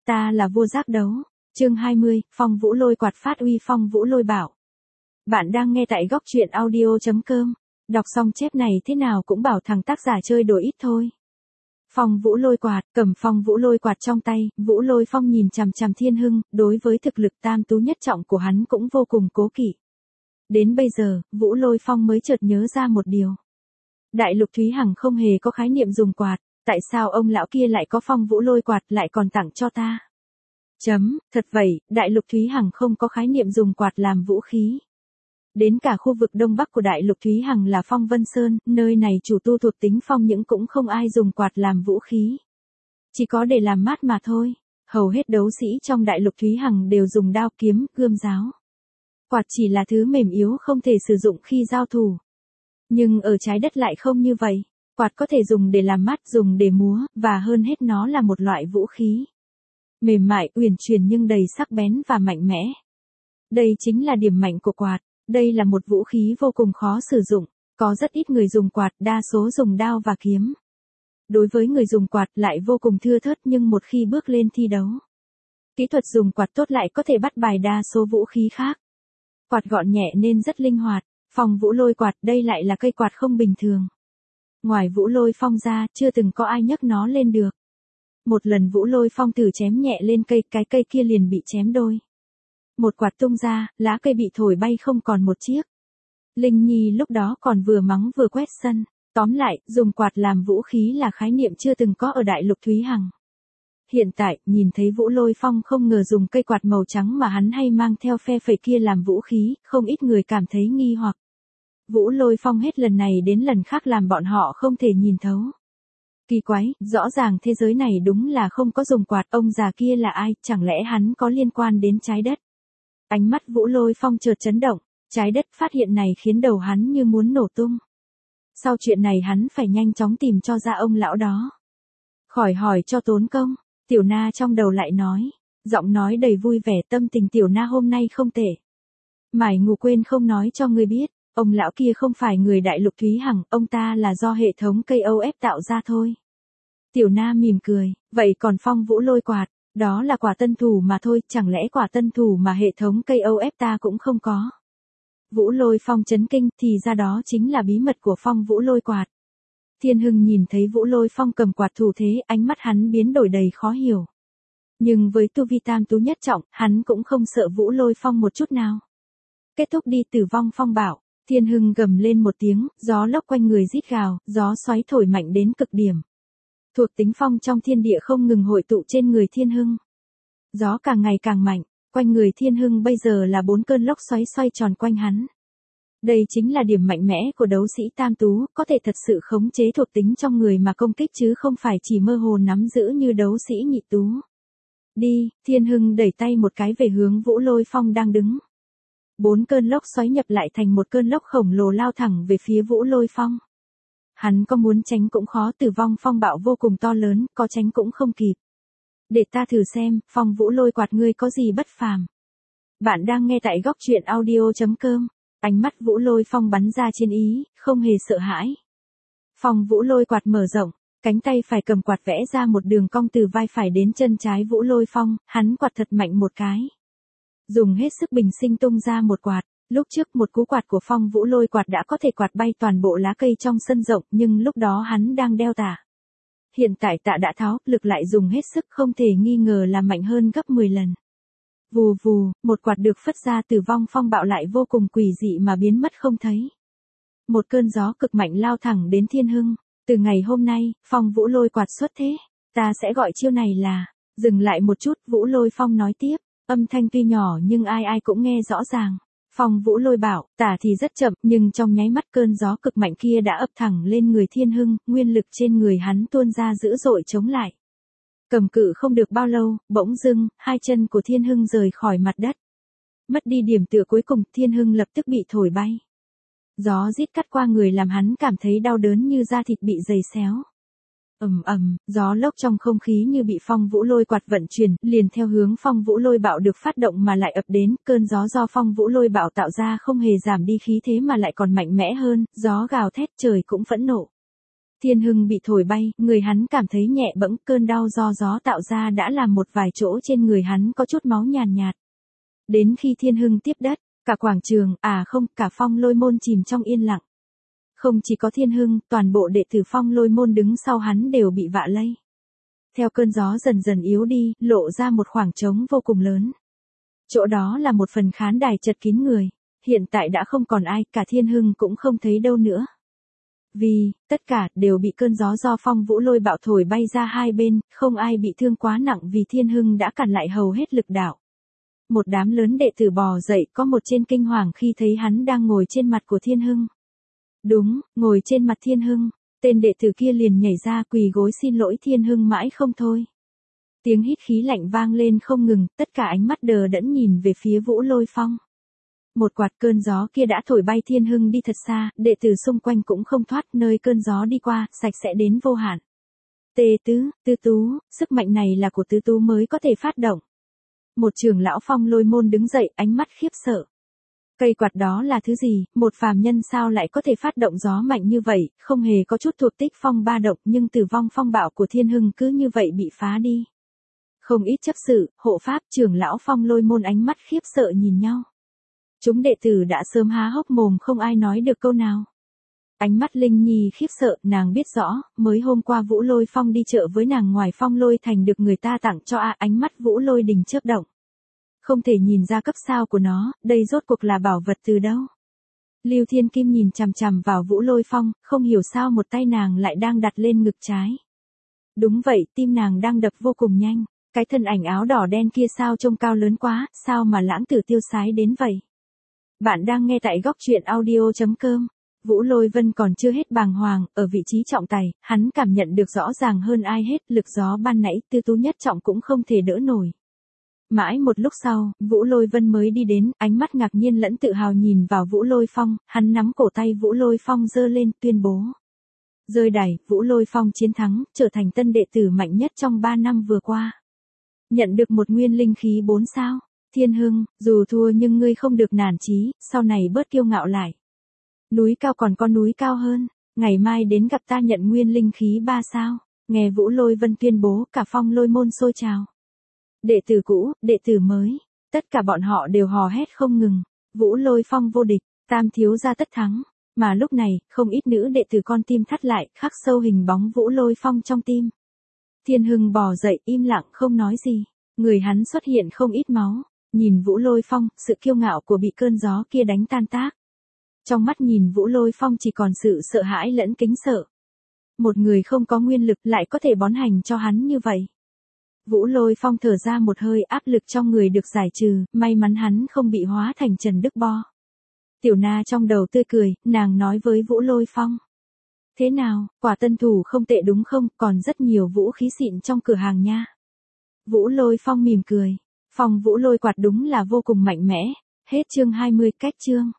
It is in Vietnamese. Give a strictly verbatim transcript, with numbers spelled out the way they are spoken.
ta là vua giác đấu. Chương hai mươi, phong vũ lôi quạt phát uy phong vũ lôi bảo. Bạn đang nghe tại góc truyện audio chấm com. Đọc xong chép này thế nào cũng bảo thằng tác giả chơi đồ ít thôi. Phong vũ lôi quạt, cầm phong vũ lôi quạt trong tay, vũ lôi phong nhìn chằm chằm Thiên Hưng, đối với thực lực tam tú nhất trọng của hắn cũng vô cùng cố kỵ. Đến bây giờ, vũ lôi phong mới chợt nhớ ra một điều. Đại lục Thúy Hằng không hề có khái niệm dùng quạt, tại sao ông lão kia lại có phong vũ lôi quạt lại còn tặng cho ta? Chấm, thật vậy, đại lục Thúy Hằng không có khái niệm dùng quạt làm vũ khí. Đến cả khu vực đông bắc của đại lục Thúy Hằng là Phong Vân Sơn, nơi này chủ tu thuộc tính phong những cũng không ai dùng quạt làm vũ khí. Chỉ có để làm mát mà thôi. Hầu hết đấu sĩ trong đại lục Thúy Hằng đều dùng đao kiếm, gươm giáo. Quạt chỉ là thứ mềm yếu không thể sử dụng khi giao thủ. Nhưng ở trái đất lại không như vậy. Quạt có thể dùng để làm mát, dùng để múa, và hơn hết nó là một loại vũ khí. Mềm mại, uyển chuyển nhưng đầy sắc bén và mạnh mẽ. Đây chính là điểm mạnh của quạt. Đây là một vũ khí vô cùng khó sử dụng. Có rất ít người dùng quạt, đa số dùng đao và kiếm. Đối với người dùng quạt lại vô cùng thưa thớt nhưng một khi bước lên thi đấu. Kỹ thuật dùng quạt tốt lại có thể bắt bài đa số vũ khí khác. Quạt gọn nhẹ nên rất linh hoạt. Phong vũ lôi quạt đây lại là cây quạt không bình thường. Ngoài vũ lôi phong ra, chưa từng có ai nhấc nó lên được. Một lần vũ lôi phong thử chém nhẹ lên cây, cái cây kia liền bị chém đôi. Một quạt tung ra, lá cây bị thổi bay không còn một chiếc. Linh Nhi lúc đó còn vừa mắng vừa quét sân. Tóm lại, dùng quạt làm vũ khí là khái niệm chưa từng có ở đại lục Thúy Hằng. Hiện tại, nhìn thấy vũ lôi phong không ngờ dùng cây quạt màu trắng mà hắn hay mang theo phe phẩy kia làm vũ khí, không ít người cảm thấy nghi hoặc. Vũ lôi phong hết lần này đến lần khác làm bọn họ không thể nhìn thấu. Kỳ quái, rõ ràng thế giới này đúng là không có dùng quạt, ông già kia là ai, chẳng lẽ hắn có liên quan đến trái đất? Ánh mắt vũ lôi phong chợt chấn động, trái đất phát hiện này khiến đầu hắn như muốn nổ tung. Sau chuyện này hắn phải nhanh chóng tìm cho ra ông lão đó. Khỏi hỏi cho tốn công, Tiểu Na trong đầu lại nói, giọng nói đầy vui vẻ, tâm tình Tiểu Na hôm nay không tệ. Mải ngủ quên không nói cho ngươi biết, ông lão kia không phải người đại lục Thúy Hằng, ông ta là do hệ thống ca o ép tạo ra thôi. Tiểu Na mỉm cười, vậy còn phong vũ lôi quạt, đó là quả tân thủ mà thôi, chẳng lẽ quả tân thủ mà hệ thống ca o ép ta cũng không có. Vũ lôi phong chấn kinh, thì ra đó chính là bí mật của phong vũ lôi quạt. Thiên Hưng nhìn thấy vũ lôi phong cầm quạt thủ thế, ánh mắt hắn biến đổi đầy khó hiểu. Nhưng với tu vi tam tú nhất trọng, hắn cũng không sợ vũ lôi phong một chút nào. Kết thúc đi tử vong phong bảo, Thiên Hưng gầm lên một tiếng, gió lốc quanh người rít gào, gió xoáy thổi mạnh đến cực điểm. Thuộc tính phong trong thiên địa không ngừng hội tụ trên người Thiên Hưng. Gió càng ngày càng mạnh, quanh người Thiên Hưng bây giờ là bốn cơn lốc xoáy xoay tròn quanh hắn. Đây chính là điểm mạnh mẽ của đấu sĩ tam tú, có thể thật sự khống chế thuộc tính trong người mà công kích chứ không phải chỉ mơ hồ nắm giữ như đấu sĩ nhị tú. Đi, Thiên Hưng đẩy tay một cái về hướng vũ lôi phong đang đứng. Bốn cơn lốc xoáy nhập lại thành một cơn lốc khổng lồ lao thẳng về phía vũ lôi phong. Hắn có muốn tránh cũng khó, tử vong phong bạo vô cùng to lớn, có tránh cũng không kịp. Để ta thử xem, phong vũ lôi quạt ngươi có gì bất phàm. Bạn đang nghe tại góc truyện audio chấm com. Ánh mắt vũ lôi phong bắn ra chiến ý, không hề sợ hãi. Phong vũ lôi quạt mở rộng, cánh tay phải cầm quạt vẽ ra một đường cong từ vai phải đến chân trái vũ lôi phong, hắn quạt thật mạnh một cái. Dùng hết sức bình sinh tung ra một quạt, lúc trước một cú quạt của phong vũ lôi quạt đã có thể quạt bay toàn bộ lá cây trong sân rộng, nhưng lúc đó hắn đang đeo tả. Hiện tại tạ đã tháo, lực lại dùng hết sức, không thể nghi ngờ là mạnh hơn gấp mười lần. Vù vù, một quạt được phất ra, tử vong phong bạo lại vô cùng quỷ dị mà biến mất không thấy. Một cơn gió cực mạnh lao thẳng đến Thiên Hưng. Từ ngày hôm nay, phong vũ lôi quạt xuất thế. Ta sẽ gọi chiêu này là, dừng lại một chút, vũ lôi phong nói tiếp. Âm thanh tuy nhỏ nhưng ai ai cũng nghe rõ ràng. Phong vũ lôi bảo, tả thì rất chậm, nhưng trong nháy mắt cơn gió cực mạnh kia đã ập thẳng lên người Thiên Hưng, nguyên lực trên người hắn tuôn ra dữ dội chống lại. Cầm cự không được bao lâu, bỗng dưng, hai chân của Thiên Hưng rời khỏi mặt đất. Mất đi điểm tựa cuối cùng, Thiên Hưng lập tức bị thổi bay. Gió rít cắt qua người làm hắn cảm thấy đau đớn như da thịt bị giày xéo. Ầm ầm, gió lốc trong không khí như bị phong vũ lôi quạt vận chuyển, liền theo hướng phong vũ lôi bạo được phát động mà lại ập đến, cơn gió do phong vũ lôi bạo tạo ra không hề giảm đi khí thế mà lại còn mạnh mẽ hơn, gió gào thét trời cũng phẫn nộ. Thiên Hưng bị thổi bay, người hắn cảm thấy nhẹ bẫng, cơn đau do gió tạo ra đã làm một vài chỗ trên người hắn có chút máu nhàn nhạt, nhạt. Đến khi Thiên Hưng tiếp đất, cả quảng trường, à không, cả Phong Lôi môn chìm trong yên lặng. Không chỉ có Thiên Hưng, toàn bộ đệ tử Phong Lôi môn đứng sau hắn đều bị vạ lây. Theo cơn gió dần dần yếu đi, lộ ra một khoảng trống vô cùng lớn. Chỗ đó là một phần khán đài chật kín người, hiện tại đã không còn ai, cả Thiên Hưng cũng không thấy đâu nữa. Vì, tất cả, đều bị cơn gió do phong vũ lôi bạo thổi bay ra hai bên, không ai bị thương quá nặng vì Thiên Hưng đã cản lại hầu hết lực đạo. Một đám lớn đệ tử bò dậy, có một trên kinh hoàng khi thấy hắn đang ngồi trên mặt của Thiên Hưng. Đúng, ngồi trên mặt Thiên Hưng, tên đệ tử kia liền nhảy ra quỳ gối xin lỗi Thiên Hưng mãi không thôi. Tiếng hít khí lạnh vang lên không ngừng, tất cả ánh mắt đờ đẫn nhìn về phía Vũ Lôi Phong. Một quạt cơn gió kia đã thổi bay Thiên Hưng đi thật xa, đệ tử xung quanh cũng không thoát, nơi cơn gió đi qua, sạch sẽ đến vô hạn. Tê Tứ, Tư Tú, sức mạnh này là của Tư Tú mới có thể phát động. Một trưởng lão Phong Lôi môn đứng dậy, ánh mắt khiếp sợ. Cây quạt đó là thứ gì, một phàm nhân sao lại có thể phát động gió mạnh như vậy, không hề có chút thuộc tích phong ba động, nhưng tử vong phong bạo của Thiên Hưng cứ như vậy bị phá đi. Không ít chấp sự, hộ pháp, trưởng lão Phong Lôi môn ánh mắt khiếp sợ nhìn nhau. Chúng đệ tử đã sớm há hốc mồm không ai nói được câu nào. Ánh mắt Linh Nhi khiếp sợ, nàng biết rõ, mới hôm qua Vũ Lôi Phong đi chợ với nàng ngoài Phong Lôi Thành được người ta tặng cho a, ánh mắt Vũ Lôi Đình chớp động. Không thể nhìn ra cấp sao của nó, đây rốt cuộc là bảo vật từ đâu. Lưu Thiên Kim nhìn chằm chằm vào Vũ Lôi Phong, không hiểu sao một tay nàng lại đang đặt lên ngực trái. Đúng vậy, tim nàng đang đập vô cùng nhanh, cái thân ảnh áo đỏ đen kia sao trông cao lớn quá, sao mà lãng tử tiêu sái đến vậy. Bạn đang nghe tại góc truyện audio chấm com. Vũ Lôi Vân còn chưa hết bàng hoàng, ở vị trí trọng tài, hắn cảm nhận được rõ ràng hơn ai hết, lực gió ban nãy Tư Tú nhất trọng cũng không thể đỡ nổi. Mãi một lúc sau, Vũ Lôi Vân mới đi đến, ánh mắt ngạc nhiên lẫn tự hào nhìn vào Vũ Lôi Phong, hắn nắm cổ tay Vũ Lôi Phong giơ lên, tuyên bố. Rơi đẩy, Vũ Lôi Phong chiến thắng, trở thành tân đệ tử mạnh nhất trong ba năm vừa qua. Nhận được một nguyên linh khí bốn sao. Thiên Hưng, dù thua nhưng ngươi không được nản chí, sau này bớt kiêu ngạo lại. Núi cao còn có núi cao hơn, ngày mai đến gặp ta nhận nguyên linh khí ba sao. Nghe Vũ Lôi Vân tuyên bố, cả Phong Lôi môn sôi trào. Đệ tử cũ, đệ tử mới, tất cả bọn họ đều hò hét không ngừng. Vũ Lôi Phong vô địch, tam thiếu gia tất thắng. Mà lúc này, không ít nữ đệ tử con tim thắt lại, khắc sâu hình bóng Vũ Lôi Phong trong tim. Thiên Hưng bò dậy, im lặng không nói gì. Người hắn xuất hiện không ít máu. Nhìn Vũ Lôi Phong, sự kiêu ngạo của bị cơn gió kia đánh tan tác. Trong mắt nhìn Vũ Lôi Phong chỉ còn sự sợ hãi lẫn kính sợ. Một người không có nguyên lực lại có thể bón hành cho hắn như vậy. Vũ Lôi Phong thở ra một hơi, áp lực trong người được giải trừ, may mắn hắn không bị hóa thành Trần Đức Bo. Tiểu Na trong đầu tươi cười, nàng nói với Vũ Lôi Phong. Thế nào, quả tân thủ không tệ đúng không, còn rất nhiều vũ khí xịn trong cửa hàng nha. Vũ Lôi Phong mỉm cười. Phong Vũ Lôi quạt đúng là vô cùng mạnh mẽ. Hết chương hai mươi, cách chương.